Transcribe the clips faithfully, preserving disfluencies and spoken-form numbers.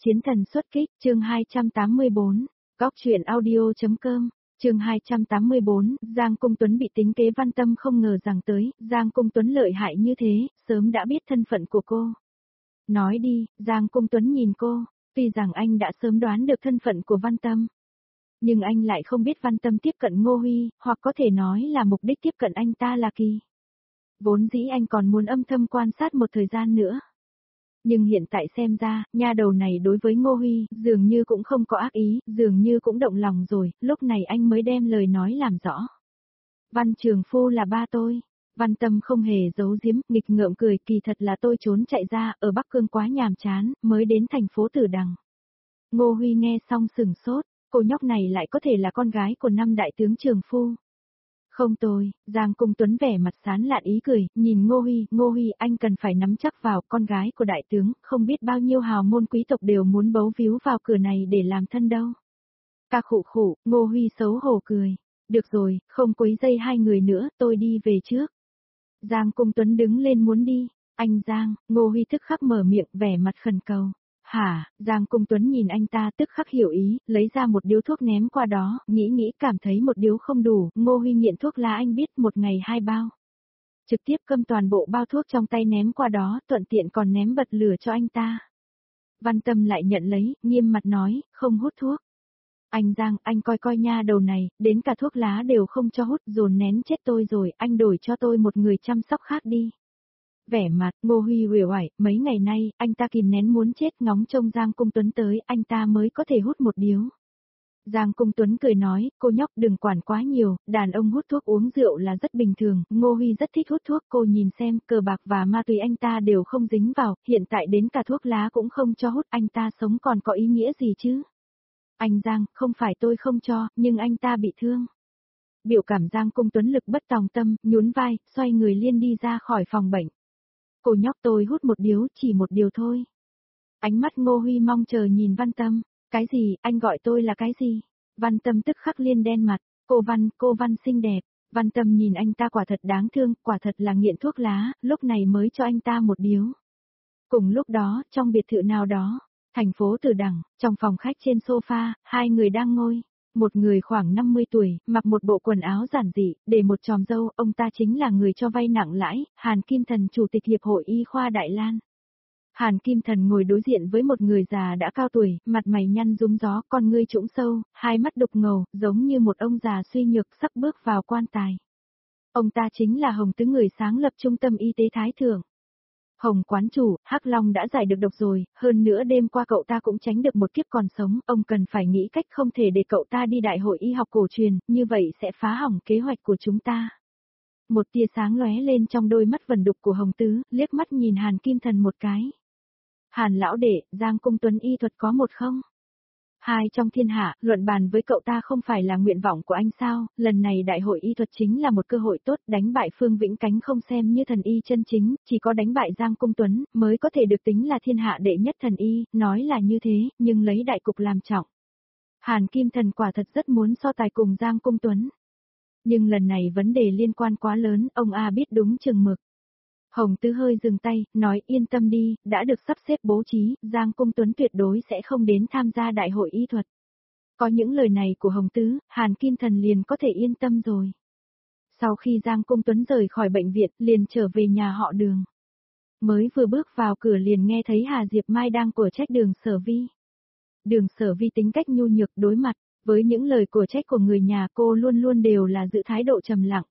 Chiến thần xuất kích, chương hai trăm tám mươi bốn, Góc truyện audio.com, chương hai trăm tám mươi bốn, Giang Cung Tuấn bị tính kế Văn Tâm không ngờ rằng tới, Giang Cung Tuấn lợi hại như thế, sớm đã biết thân phận của cô. Nói đi, Giang Cung Tuấn nhìn cô, tuy rằng anh đã sớm đoán được thân phận của Văn Tâm. Nhưng anh lại không biết Văn Tâm tiếp cận Ngô Huy, hoặc có thể nói là mục đích tiếp cận anh ta là kỳ. Vốn dĩ anh còn muốn âm thầm quan sát một thời gian nữa. Nhưng hiện tại xem ra, nha đầu này đối với Ngô Huy, dường như cũng không có ác ý, dường như cũng động lòng rồi, lúc này anh mới đem lời nói làm rõ. Văn Trường Phu là ba tôi. Văn Tâm không hề giấu giếm, nghịch ngợm cười, kỳ thật là tôi trốn chạy ra, ở Bắc Cương quá nhàm chán, mới đến thành phố Tử Đằng. Ngô Huy nghe xong sừng sốt, cô nhóc này lại có thể là con gái của năm đại tướng Trường Phu. Không tôi, Giang Cung Tuấn vẻ mặt sán lạn ý cười, nhìn Ngô Huy, Ngô Huy anh cần phải nắm chắc vào, con gái của đại tướng, không biết bao nhiêu hào môn quý tộc đều muốn bấu víu vào cửa này để làm thân đâu. Ca khụ khụ, Ngô Huy xấu hổ cười, được rồi, không quấy dây hai người nữa, tôi đi về trước. Giang Cung Tuấn đứng lên muốn đi, anh Giang, Ngô Huy tức khắc mở miệng vẻ mặt khẩn cầu. Hả, Giang Cung Tuấn nhìn anh ta tức khắc hiểu ý, lấy ra một điếu thuốc ném qua đó, nghĩ nghĩ cảm thấy một điếu không đủ, Ngô Huy nghiện thuốc lá anh biết một ngày hai bao. Trực tiếp cầm toàn bộ bao thuốc trong tay ném qua đó, thuận tiện còn ném bật lửa cho anh ta. Văn Tâm lại nhận lấy, nghiêm mặt nói, không hút thuốc. Anh Giang, anh coi coi nha đầu này, đến cả thuốc lá đều không cho hút, dồn nén chết tôi rồi, anh đổi cho tôi một người chăm sóc khác đi. Vẻ mặt, Ngô Huy uể oải, mấy ngày nay, anh ta kìm nén muốn chết ngóng trông Giang Cung Tuấn tới, anh ta mới có thể hút một điếu. Giang Cung Tuấn cười nói, cô nhóc đừng quản quá nhiều, đàn ông hút thuốc uống rượu là rất bình thường, Ngô Huy rất thích hút thuốc, cô nhìn xem, cờ bạc và ma túy anh ta đều không dính vào, hiện tại đến cả thuốc lá cũng không cho hút, anh ta sống còn có ý nghĩa gì chứ? Anh Giang, không phải tôi không cho, nhưng anh ta bị thương. Biểu cảm Giang Cung Tuấn lực bất tòng tâm, nhún vai, xoay người liên đi ra khỏi phòng bệnh. Cô nhóc tôi hút một điếu, chỉ một điều thôi. Ánh mắt Ngô Huy mong chờ nhìn Văn Tâm, cái gì, anh gọi tôi là cái gì? Văn Tâm tức khắc liên đen mặt, cô Văn, cô Văn xinh đẹp. Văn Tâm nhìn anh ta quả thật đáng thương, quả thật là nghiện thuốc lá, lúc này mới cho anh ta một điếu. Cùng lúc đó, trong biệt thự nào đó, thành phố Tử Đằng, trong phòng khách trên sofa, hai người đang ngồi. Một người khoảng năm mươi tuổi, mặc một bộ quần áo giản dị, để một chòm râu, ông ta chính là người cho vay nặng lãi, Hàn Kim Thần chủ tịch Hiệp hội Y khoa Đại Lan. Hàn Kim Thần ngồi đối diện với một người già đã cao tuổi, mặt mày nhăn rúm gió, con ngươi trũng sâu, hai mắt đục ngầu, giống như một ông già suy nhược sắp bước vào quan tài. Ông ta chính là Hồng Tứ, người sáng lập trung tâm y tế Thái Thượng. Hồng quán chủ, Hắc Long đã giải được độc rồi, hơn nữa đêm qua cậu ta cũng tránh được một kiếp còn sống, ông cần phải nghĩ cách không thể để cậu ta đi đại hội y học cổ truyền, như vậy sẽ phá hỏng kế hoạch của chúng ta. Một tia sáng lóe lên trong đôi mắt vẩn đục của Hồng Tứ, liếc mắt nhìn Hàn Kim Thần một cái. Hàn lão đệ, Giang Cung Tuấn y thuật có một không? Hai trong thiên hạ, luận bàn với cậu ta không phải là nguyện vọng của anh sao, lần này đại hội y thuật chính là một cơ hội tốt, đánh bại Phương Vĩnh Cánh không xem như thần y chân chính, chỉ có đánh bại Giang Cung Tuấn, mới có thể được tính là thiên hạ đệ nhất thần y, nói là như thế, nhưng lấy đại cục làm trọng. Hàn Kim Thần quả thật rất muốn so tài cùng Giang Cung Tuấn. Nhưng lần này vấn đề liên quan quá lớn, ông A biết đúng chừng mực. Hồng Tứ hơi dừng tay, nói yên tâm đi, đã được sắp xếp bố trí, Giang Cung Tuấn tuyệt đối sẽ không đến tham gia đại hội y thuật. Có những lời này của Hồng Tứ, Hàn Kim Thần liền có thể yên tâm rồi. Sau khi Giang Cung Tuấn rời khỏi bệnh viện, liền trở về nhà họ Đường. Mới vừa bước vào cửa liền nghe thấy Hà Diệp Mai đang của trách Đường Sở Vi. Đường Sở Vi tính cách nhu nhược, đối mặt với những lời của trách của người nhà cô luôn luôn đều là giữ thái độ trầm lặng.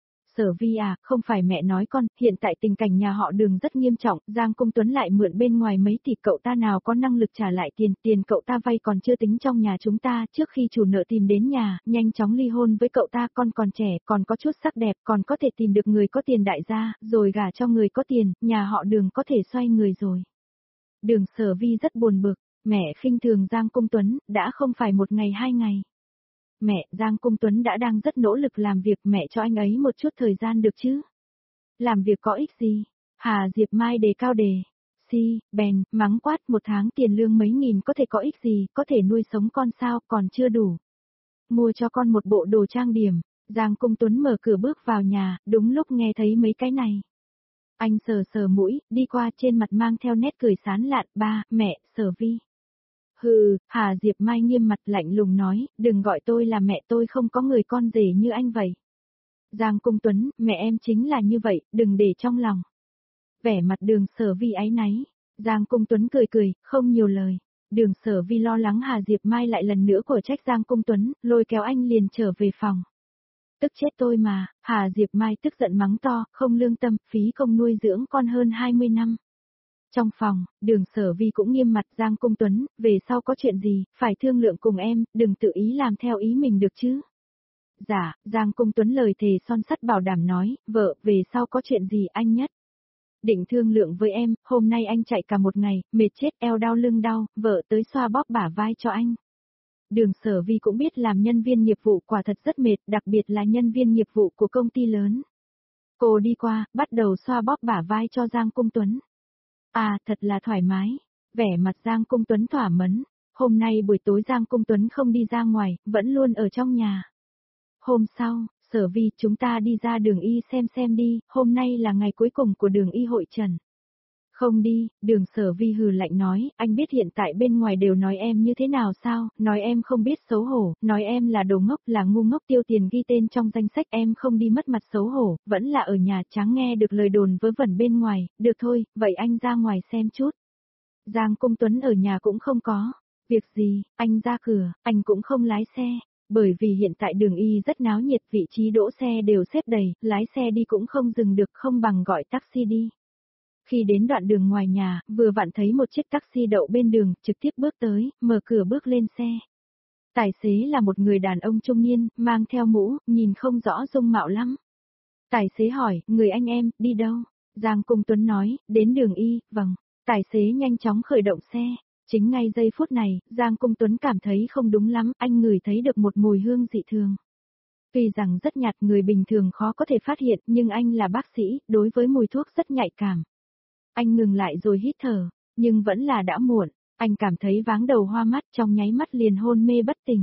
Sở Vi à, không phải mẹ nói con, hiện tại tình cảnh nhà họ Đường rất nghiêm trọng, Giang Cung Tuấn lại mượn bên ngoài mấy tỷ, cậu ta nào có năng lực trả lại tiền, tiền cậu ta vay còn chưa tính trong nhà chúng ta, trước khi chủ nợ tìm đến nhà, nhanh chóng ly hôn với cậu ta, con còn trẻ, còn có chút sắc đẹp, còn có thể tìm được người có tiền đại gia, rồi gả cho người có tiền, nhà họ Đường có thể xoay người rồi. Đường Sở Vi rất buồn bực, mẹ khinh thường Giang Cung Tuấn, đã không phải một ngày hai ngày. Mẹ, Giang Cung Tuấn đã đang rất nỗ lực làm việc, mẹ cho anh ấy một chút thời gian được chứ? Làm việc có ích gì? Hà Diệp Mai đề cao đề. Si, bèn, mắng quát, một tháng tiền lương mấy nghìn có thể có ích gì, có thể nuôi sống con sao, còn chưa đủ. Mua cho con một bộ đồ trang điểm. Giang Cung Tuấn mở cửa bước vào nhà, đúng lúc nghe thấy mấy cái này. Anh sờ sờ mũi, đi qua, trên mặt mang theo nét cười sán lạn, ba, mẹ, Sở Vi. Hừ, Hà Diệp Mai nghiêm mặt lạnh lùng nói, đừng gọi tôi là mẹ, tôi không có người con rể như anh vậy. Giang Cung Tuấn, mẹ em chính là như vậy, đừng để trong lòng. Vẻ mặt Đường Sở Vi áy náy, Giang Cung Tuấn cười cười, không nhiều lời. Đường Sở Vi lo lắng Hà Diệp Mai lại lần nữa của trách Giang Cung Tuấn, lôi kéo anh liền trở về phòng. Tức chết tôi mà, Hà Diệp Mai tức giận mắng to, không lương tâm, phí công nuôi dưỡng con hơn hai mươi năm. Trong phòng, Đường Sở Vi cũng nghiêm mặt Giang Cung Tuấn, về sau có chuyện gì, phải thương lượng cùng em, đừng tự ý làm theo ý mình được chứ. Dạ, Giang Cung Tuấn lời thề son sắt bảo đảm nói, vợ, về sau có chuyện gì anh nhất. Định thương lượng với em, hôm nay anh chạy cả một ngày, mệt chết, eo đau lưng đau, vợ tới xoa bóp bả vai cho anh. Đường Sở Vi cũng biết làm nhân viên nghiệp vụ quả thật rất mệt, đặc biệt là nhân viên nghiệp vụ của công ty lớn. Cô đi qua, bắt đầu xoa bóp bả vai cho Giang Cung Tuấn. À, thật là thoải mái. Vẻ mặt Giang Cung Tuấn thỏa mãn. Hôm nay buổi tối Giang Cung Tuấn không đi ra ngoài, vẫn luôn ở trong nhà. Hôm sau, Sở Vi, chúng ta đi ra Đường Y xem xem đi, hôm nay là ngày cuối cùng của Đường Y hội trần. Không đi, Đường Sở Vi hừ lạnh nói, anh biết hiện tại bên ngoài đều nói em như thế nào sao, nói em không biết xấu hổ, nói em là đồ ngốc, là ngu ngốc, tiêu tiền ghi tên trong danh sách, em không đi mất mặt xấu hổ, vẫn là ở nhà trắng nghe được lời đồn vớ vẩn bên ngoài, được thôi, vậy anh ra ngoài xem chút. Giang Cung Tuấn ở nhà cũng không có, việc gì, anh ra cửa, anh cũng không lái xe. Bởi vì hiện tại Đường Y rất náo nhiệt, vị trí đỗ xe đều xếp đầy, lái xe đi cũng không dừng được, không bằng gọi taxi đi. Khi đến đoạn đường ngoài nhà, vừa vặn thấy một chiếc taxi đậu bên đường, trực tiếp bước tới, mở cửa bước lên xe. Tài xế là một người đàn ông trung niên, mang theo mũ, nhìn không rõ dung mạo lắm. Tài xế hỏi, người anh em, đi đâu? Giang Cung Tuấn nói, đến Đường Y, vâng. Tài xế nhanh chóng khởi động xe. Chính ngay giây phút này, Giang Cung Tuấn cảm thấy không đúng lắm, anh ngửi thấy được một mùi hương dị thường. Tuy rằng rất nhạt, người bình thường khó có thể phát hiện, nhưng anh là bác sĩ, đối với mùi thuốc rất nhạy cảm. Anh ngừng lại rồi hít thở, nhưng vẫn là đã muộn, anh cảm thấy váng đầu hoa mắt, trong nháy mắt liền hôn mê bất tỉnh.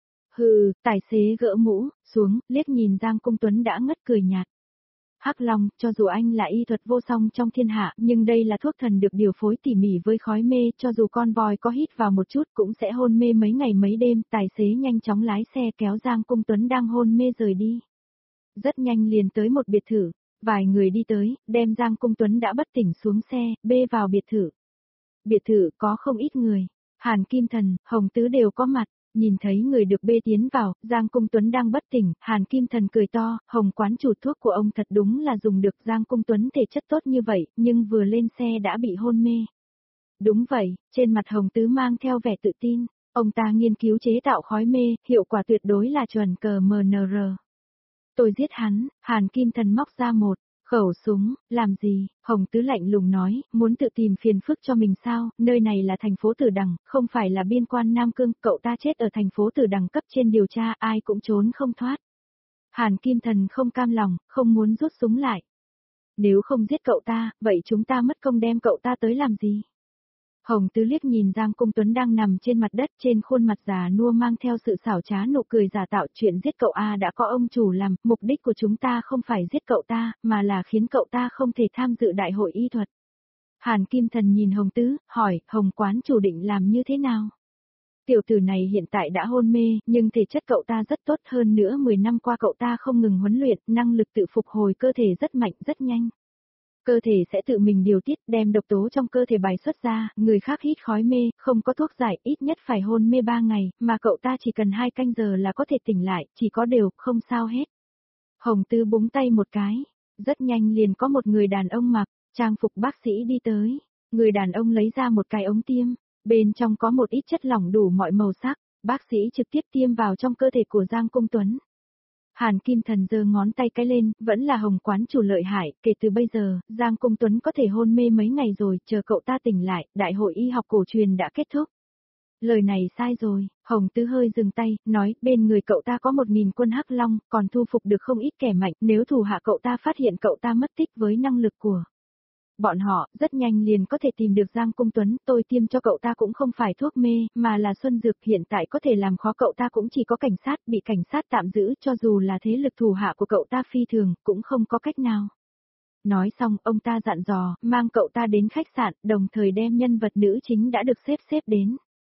Hừ, tài xế gỡ mũ, xuống, liếc nhìn Giang Cung Tuấn đã ngất cười nhạt. Hắc Long, cho dù anh là y thuật vô song trong thiên hạ, nhưng đây là thuốc thần được điều phối tỉ mỉ với khói mê, cho dù con voi có hít vào một chút cũng sẽ hôn mê mấy ngày mấy đêm, tài xế nhanh chóng lái xe kéo Giang Cung Tuấn đang hôn mê rời đi. Rất nhanh liền tới một biệt thự, vài người đi tới, đem Giang Cung Tuấn đã bất tỉnh xuống xe, bê vào biệt thự. Biệt thự có không ít người, Hàn Kim Thần, Hồng Tứ đều có mặt. Nhìn thấy người được bê tiến vào, Giang Cung Tuấn đang bất tỉnh, Hàn Kim Thần cười to, Hồng quán chủ thuốc của ông thật đúng là dùng được. Giang Cung Tuấn thể chất tốt như vậy, nhưng vừa lên xe đã bị hôn mê. Đúng vậy, trên mặt Hồng Tứ mang theo vẻ tự tin, ông ta nghiên cứu chế tạo khói mê, hiệu quả tuyệt đối là chuẩn cờ em en rờ. Tôi giết hắn, Hàn Kim Thần móc ra một khẩu súng, làm gì? Hồng Tứ lạnh lùng nói, muốn tự tìm phiền phức cho mình sao, nơi này là thành phố Tử Đằng, không phải là biên quan Nam Cương, cậu ta chết ở thành phố Tử Đằng cấp trên điều tra, ai cũng trốn không thoát. Hàn Kim Thần không cam lòng, không muốn rút súng lại. Nếu không giết cậu ta, vậy chúng ta mất công đem cậu ta tới làm gì? Hồng Tứ liếc nhìn Giang Cung Tuấn đang nằm trên mặt đất, trên khuôn mặt già nua mang theo sự xảo trá nụ cười giả tạo, chuyện giết cậu A đã có ông chủ làm, mục đích của chúng ta không phải giết cậu ta, mà là khiến cậu ta không thể tham dự đại hội y thuật. Hàn Kim Thần nhìn Hồng Tứ, hỏi, Hồng quán chủ định làm như thế nào? Tiểu tử này hiện tại đã hôn mê, nhưng thể chất cậu ta rất tốt, hơn nữa mười năm qua cậu ta không ngừng huấn luyện, năng lực tự phục hồi cơ thể rất mạnh, rất nhanh. Cơ thể sẽ tự mình điều tiết, đem độc tố trong cơ thể bài xuất ra, người khác hít khói mê, không có thuốc giải, ít nhất phải hôn mê ba ngày, mà cậu ta chỉ cần hai canh giờ là có thể tỉnh lại, chỉ có đều, không sao hết. Hồng Tứ búng tay một cái, rất nhanh liền có một người đàn ông mặc trang phục bác sĩ đi tới, người đàn ông lấy ra một cái ống tiêm, bên trong có một ít chất lỏng đủ mọi màu sắc, bác sĩ trực tiếp tiêm vào trong cơ thể của Giang Cung Tuấn. Hàn Kim Thần giơ ngón tay cái lên, vẫn là Hồng quán chủ lợi hại, kể từ bây giờ, Giang Cung Tuấn có thể hôn mê mấy ngày rồi, chờ cậu ta tỉnh lại, đại hội y học cổ truyền đã kết thúc. Lời này sai rồi, Hồng Tứ hơi dừng tay, nói, bên người cậu ta có một nghìn quân Hắc Long, còn thu phục được không ít kẻ mạnh, nếu thủ hạ cậu ta phát hiện cậu ta mất tích với năng lực của bọn họ, rất nhanh liền có thể tìm được Giang Cung Tuấn, tôi tiêm cho cậu ta cũng không phải thuốc mê, mà là xuân dược, hiện tại có thể làm khó cậu ta cũng chỉ có cảnh sát, bị cảnh sát tạm giữ, cho dù là thế lực thủ hạ của cậu ta phi thường, cũng không có cách nào. Nói xong, ông ta dặn dò, mang cậu ta đến khách sạn, đồng thời đem nhân vật nữ chính đã được xếp xếp đến.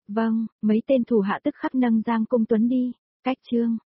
Vâng, mấy tên thủ hạ tức khắc nâng Giang Cung Tuấn đi, cách trương.